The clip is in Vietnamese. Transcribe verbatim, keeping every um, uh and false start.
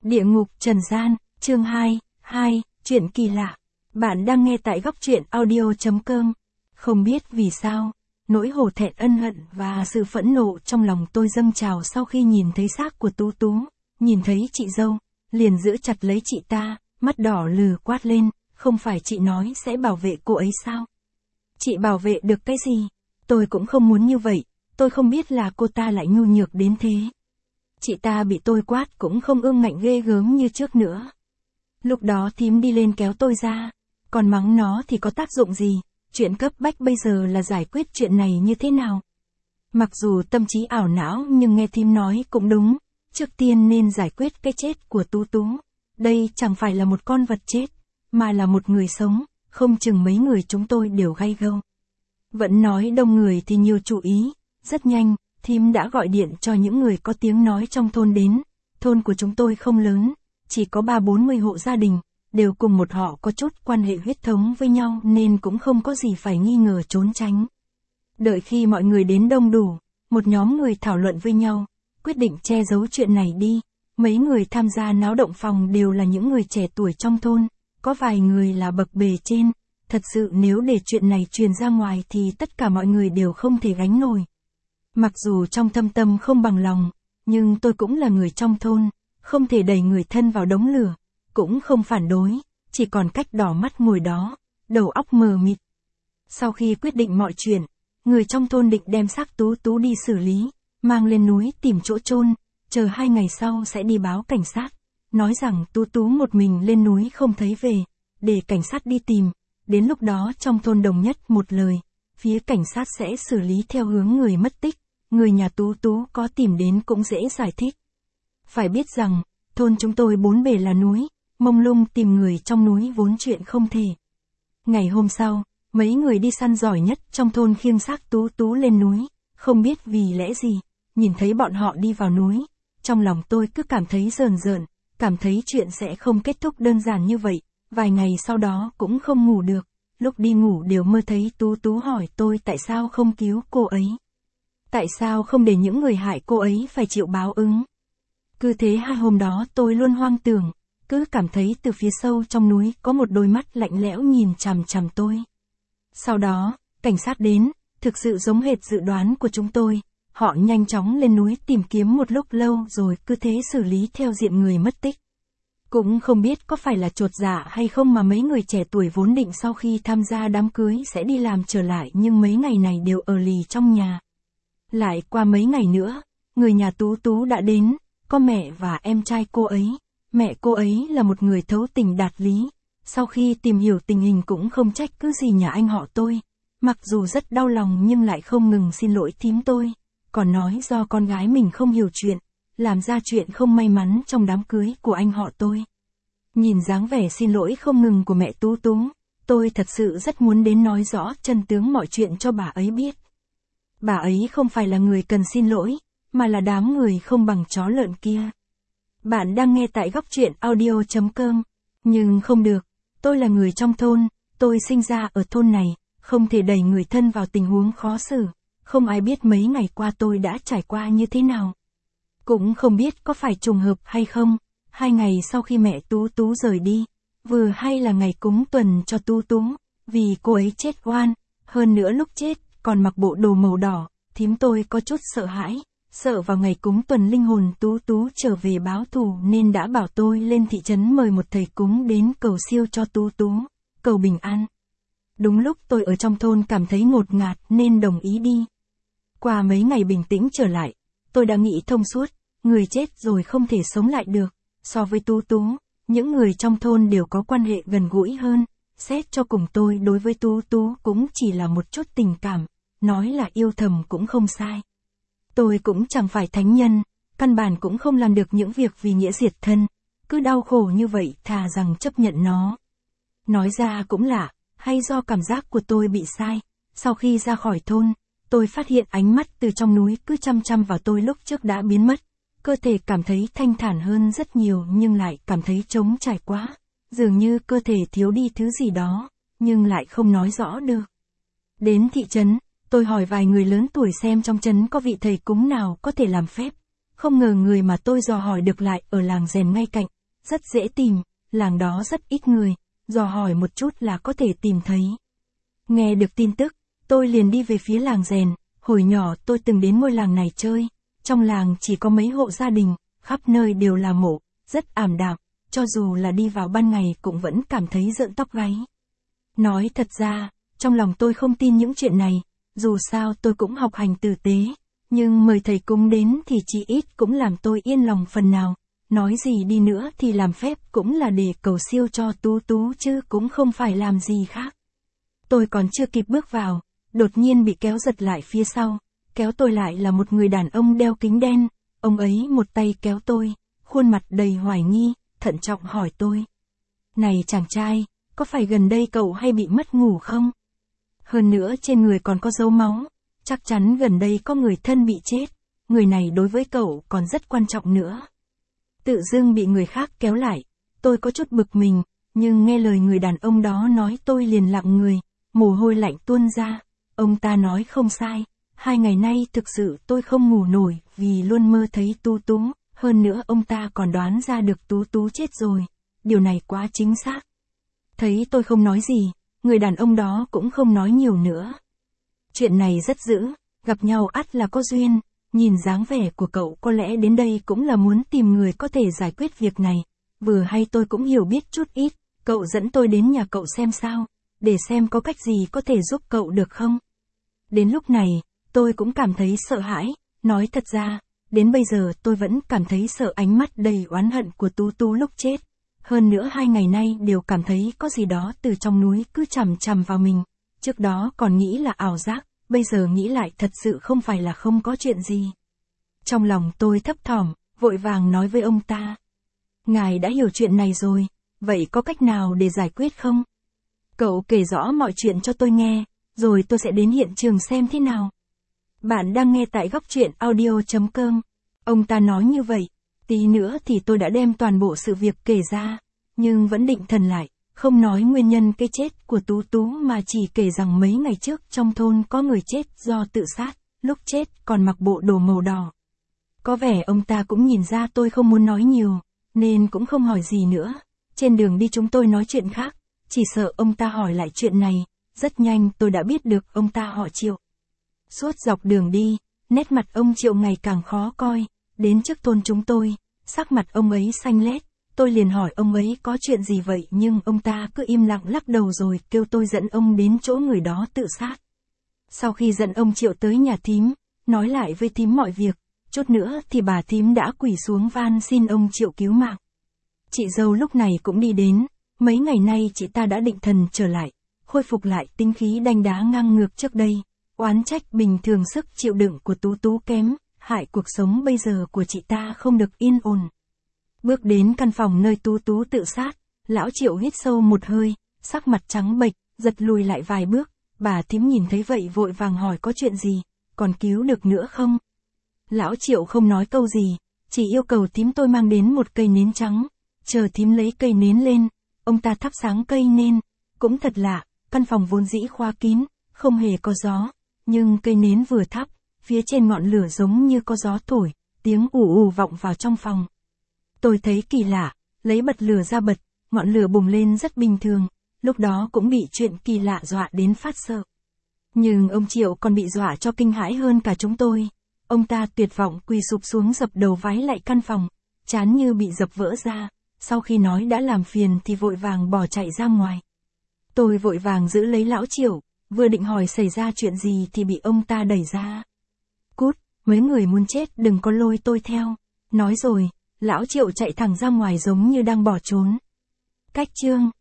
Địa ngục trần gian, chương hai, hai, chuyện kỳ lạ. Bạn đang nghe tại góc truyện audio chấm com. Không biết vì sao, nỗi hổ thẹn ân hận và sự phẫn nộ trong lòng tôi dâng trào sau khi nhìn thấy xác của Tú Tú, nhìn thấy chị dâu, liền giữ chặt lấy chị ta, mắt đỏ lừ quát lên, không phải chị nói sẽ bảo vệ cô ấy sao? Chị bảo vệ được cái gì? Tôi cũng không muốn như vậy, tôi không biết là cô ta lại nhu nhược đến thế. Chị ta bị tôi quát cũng không ương ngạnh ghê gớm như trước nữa. Lúc đó thím đi lên kéo tôi ra, còn mắng nó thì có tác dụng gì, chuyện cấp bách bây giờ là giải quyết chuyện này như thế nào. Mặc dù tâm trí ảo não nhưng nghe thím nói cũng đúng, trước tiên nên giải quyết cái chết của Tú Tú. Đây chẳng phải là một con vật chết, mà là một người sống, không chừng mấy người chúng tôi đều gay gâu. Vẫn nói đông người thì nhiều chủ ý, rất nhanh. Thím đã gọi điện cho những người có tiếng nói trong thôn đến. Thôn của chúng tôi không lớn, chỉ có ba bốn mươi hộ gia đình, đều cùng một họ có chút quan hệ huyết thống với nhau nên cũng không có gì phải nghi ngờ trốn tránh. Đợi khi mọi người đến đông đủ, một nhóm người thảo luận với nhau, quyết định che giấu chuyện này đi. Mấy người tham gia náo động phòng đều là những người trẻ tuổi trong thôn, có vài người là bậc bề trên. Thật sự nếu để chuyện này truyền ra ngoài thì tất cả mọi người đều không thể gánh nổi. Mặc dù trong thâm tâm không bằng lòng, nhưng tôi cũng là người trong thôn, không thể đẩy người thân vào đống lửa, cũng không phản đối, chỉ còn cách đỏ mắt ngồi đó, đầu óc mờ mịt. Sau khi quyết định mọi chuyện, người trong thôn định đem xác Tú Tú đi xử lý, mang lên núi tìm chỗ chôn, chờ hai ngày sau sẽ đi báo cảnh sát, nói rằng Tú Tú một mình lên núi không thấy về, để cảnh sát đi tìm, đến lúc đó trong thôn đồng nhất một lời, phía cảnh sát sẽ xử lý theo hướng người mất tích. Người nhà Tú Tú có tìm đến cũng dễ giải thích. Phải biết rằng, thôn chúng tôi bốn bề là núi, mông lung tìm người trong núi vốn chuyện không thể. Ngày hôm sau, mấy người đi săn giỏi nhất trong thôn khiêng xác Tú Tú lên núi, không biết vì lẽ gì, nhìn thấy bọn họ đi vào núi, trong lòng tôi cứ cảm thấy rờn rợn, cảm thấy chuyện sẽ không kết thúc đơn giản như vậy, vài ngày sau đó cũng không ngủ được, lúc đi ngủ đều mơ thấy Tú Tú hỏi tôi tại sao không cứu cô ấy. Tại sao không để những người hại cô ấy phải chịu báo ứng? Cứ thế hai hôm đó tôi luôn hoang tưởng, cứ cảm thấy từ phía sâu trong núi có một đôi mắt lạnh lẽo nhìn chằm chằm tôi. Sau đó, cảnh sát đến, thực sự giống hệt dự đoán của chúng tôi, họ nhanh chóng lên núi tìm kiếm một lúc lâu rồi cứ thế xử lý theo diện người mất tích. Cũng không biết có phải là chột dạ hay không mà mấy người trẻ tuổi vốn định sau khi tham gia đám cưới sẽ đi làm trở lại nhưng mấy ngày này đều ở lì trong nhà. Lại qua mấy ngày nữa, người nhà Tú Tú đã đến, có mẹ và em trai cô ấy. Mẹ cô ấy là một người thấu tình đạt lý, sau khi tìm hiểu tình hình cũng không trách cứ gì nhà anh họ tôi. Mặc dù rất đau lòng nhưng lại không ngừng xin lỗi thím tôi, còn nói do con gái mình không hiểu chuyện, làm ra chuyện không may mắn trong đám cưới của anh họ tôi. Nhìn dáng vẻ xin lỗi không ngừng của mẹ Tú Tú, tôi thật sự rất muốn đến nói rõ chân tướng mọi chuyện cho bà ấy biết. Bà ấy không phải là người cần xin lỗi, mà là đám người không bằng chó lợn kia. Bạn đang nghe tại góc truyện audio chấm com. Nhưng không được, tôi là người trong thôn, tôi sinh ra ở thôn này, không thể đẩy người thân vào tình huống khó xử. Không ai biết mấy ngày qua tôi đã trải qua như thế nào. Cũng không biết có phải trùng hợp hay không, hai ngày sau khi mẹ Tú Tú rời đi, vừa hay là ngày cúng tuần cho Tú Tú, vì cô ấy chết oan, hơn nữa lúc chết còn mặc bộ đồ màu đỏ, thím tôi có chút sợ hãi, sợ vào ngày cúng tuần linh hồn Tú Tú trở về báo thù nên đã bảo tôi lên thị trấn mời một thầy cúng đến cầu siêu cho Tú Tú, cầu bình an. Đúng lúc tôi ở trong thôn cảm thấy ngột ngạt nên đồng ý đi. Qua mấy ngày bình tĩnh trở lại, tôi đã nghĩ thông suốt, người chết rồi không thể sống lại được, so với Tú Tú, những người trong thôn đều có quan hệ gần gũi hơn. Xét cho cùng tôi đối với Tú Tú cũng chỉ là một chút tình cảm, nói là yêu thầm cũng không sai. Tôi cũng chẳng phải thánh nhân, căn bản cũng không làm được những việc vì nghĩa diệt thân, cứ đau khổ như vậy thà rằng chấp nhận nó. Nói ra cũng lạ, hay do cảm giác của tôi bị sai, sau khi ra khỏi thôn, tôi phát hiện ánh mắt từ trong núi cứ chăm chăm vào tôi lúc trước đã biến mất, cơ thể cảm thấy thanh thản hơn rất nhiều nhưng lại cảm thấy trống trải quá. Dường như cơ thể thiếu đi thứ gì đó, nhưng lại không nói rõ được. Đến thị trấn, tôi hỏi vài người lớn tuổi xem trong trấn có vị thầy cúng nào có thể làm phép. Không ngờ người mà tôi dò hỏi được lại ở làng rèn ngay cạnh, rất dễ tìm, làng đó rất ít người, dò hỏi một chút là có thể tìm thấy. Nghe được tin tức, tôi liền đi về phía làng rèn, hồi nhỏ tôi từng đến ngôi làng này chơi, trong làng chỉ có mấy hộ gia đình, khắp nơi đều là mộ, rất ảm đạm, cho dù là đi vào ban ngày cũng vẫn cảm thấy rợn tóc gáy. Nói thật ra, trong lòng tôi không tin những chuyện này, dù sao tôi cũng học hành tử tế, nhưng mời thầy cúng đến thì chỉ ít cũng làm tôi yên lòng phần nào, nói gì đi nữa thì làm phép cũng là để cầu siêu cho Tú Tú chứ cũng không phải làm gì khác. Tôi còn chưa kịp bước vào, đột nhiên bị kéo giật lại phía sau, kéo tôi lại là một người đàn ông đeo kính đen, ông ấy một tay kéo tôi, khuôn mặt đầy hoài nghi, thận trọng hỏi tôi. Này chàng trai, có phải gần đây cậu hay bị mất ngủ không? Hơn nữa trên người còn có dấu máu, chắc chắn gần đây có người thân bị chết, người này đối với cậu còn rất quan trọng nữa. Tự dưng bị người khác kéo lại, tôi có chút bực mình, nhưng nghe lời người đàn ông đó nói tôi liền lặng người, mồ hôi lạnh tuôn ra, ông ta nói không sai, hai ngày nay thực sự tôi không ngủ nổi vì luôn mơ thấy Tú Tú, hơn nữa ông ta còn đoán ra được Tú Tú chết rồi, điều này quá chính xác. Thấy tôi không nói gì, người đàn ông đó cũng không nói nhiều nữa. Chuyện này rất dữ, gặp nhau ắt là có duyên, nhìn dáng vẻ của cậu có lẽ đến đây cũng là muốn tìm người có thể giải quyết việc này, vừa hay tôi cũng hiểu biết chút ít, cậu dẫn tôi đến nhà cậu xem sao, để xem có cách gì có thể giúp cậu được không. Đến lúc này, tôi cũng cảm thấy sợ hãi, nói thật ra, đến bây giờ tôi vẫn cảm thấy sợ ánh mắt đầy oán hận của Tú Tú lúc chết. Hơn nữa hai ngày nay đều cảm thấy có gì đó từ trong núi cứ chằm chằm vào mình, trước đó còn nghĩ là ảo giác, bây giờ nghĩ lại thật sự không phải là không có chuyện gì. Trong lòng tôi thấp thỏm, vội vàng nói với ông ta. Ngài đã hiểu chuyện này rồi, vậy có cách nào để giải quyết không? Cậu kể rõ mọi chuyện cho tôi nghe, rồi tôi sẽ đến hiện trường xem thế nào. Bạn đang nghe tại góc truyện audio chấm com. Ông ta nói như vậy, tí nữa thì tôi đã đem toàn bộ sự việc kể ra, nhưng vẫn định thần lại, không nói nguyên nhân cái chết của Tú Tú mà chỉ kể rằng mấy ngày trước trong thôn có người chết do tự sát, lúc chết còn mặc bộ đồ màu đỏ. Có vẻ ông ta cũng nhìn ra tôi không muốn nói nhiều, nên cũng không hỏi gì nữa. Trên đường đi chúng tôi nói chuyện khác, chỉ sợ ông ta hỏi lại chuyện này, rất nhanh tôi đã biết được ông ta họ Triệu. Suốt dọc đường đi, nét mặt ông Triệu ngày càng khó coi, đến trước thôn chúng tôi, sắc mặt ông ấy xanh lét, tôi liền hỏi ông ấy có chuyện gì vậy nhưng ông ta cứ im lặng lắc đầu rồi kêu tôi dẫn ông đến chỗ người đó tự sát. Sau khi dẫn ông Triệu tới nhà thím, nói lại với thím mọi việc, chút nữa thì bà thím đã quỳ xuống van xin ông Triệu cứu mạng. Chị dâu lúc này cũng đi đến, mấy ngày nay chị ta đã định thần trở lại, khôi phục lại tính khí đanh đá ngang ngược trước đây, oán trách bình thường sức chịu đựng của Tú Tú kém, hại cuộc sống bây giờ của chị ta không được yên ổn. Bước đến căn phòng nơi Tú Tú tự sát, lão Triệu hít sâu một hơi, sắc mặt trắng bệch, giật lùi lại vài bước, bà thím nhìn thấy vậy vội vàng hỏi có chuyện gì, còn cứu được nữa không? Lão Triệu không nói câu gì, chỉ yêu cầu thím tôi mang đến một cây nến trắng, chờ thím lấy cây nến lên, ông ta thắp sáng cây nến, cũng thật lạ, căn phòng vốn dĩ khóa kín, không hề có gió, nhưng cây nến vừa thắp, phía trên ngọn lửa giống như có gió thổi, tiếng ù ù vọng vào trong phòng. Tôi thấy kỳ lạ, lấy bật lửa ra bật, ngọn lửa bùng lên rất bình thường, lúc đó cũng bị chuyện kỳ lạ dọa đến phát sợ. Nhưng ông Triệu còn bị dọa cho kinh hãi hơn cả chúng tôi. Ông ta tuyệt vọng quỳ sụp xuống dập đầu vái lại căn phòng, trán như bị dập vỡ ra, sau khi nói đã làm phiền thì vội vàng bỏ chạy ra ngoài. Tôi vội vàng giữ lấy lão Triệu, vừa định hỏi xảy ra chuyện gì thì bị ông ta đẩy ra. Cút, mấy người muốn chết đừng có lôi tôi theo. Nói rồi, lão Triệu chạy thẳng ra ngoài giống như đang bỏ trốn. Cách chương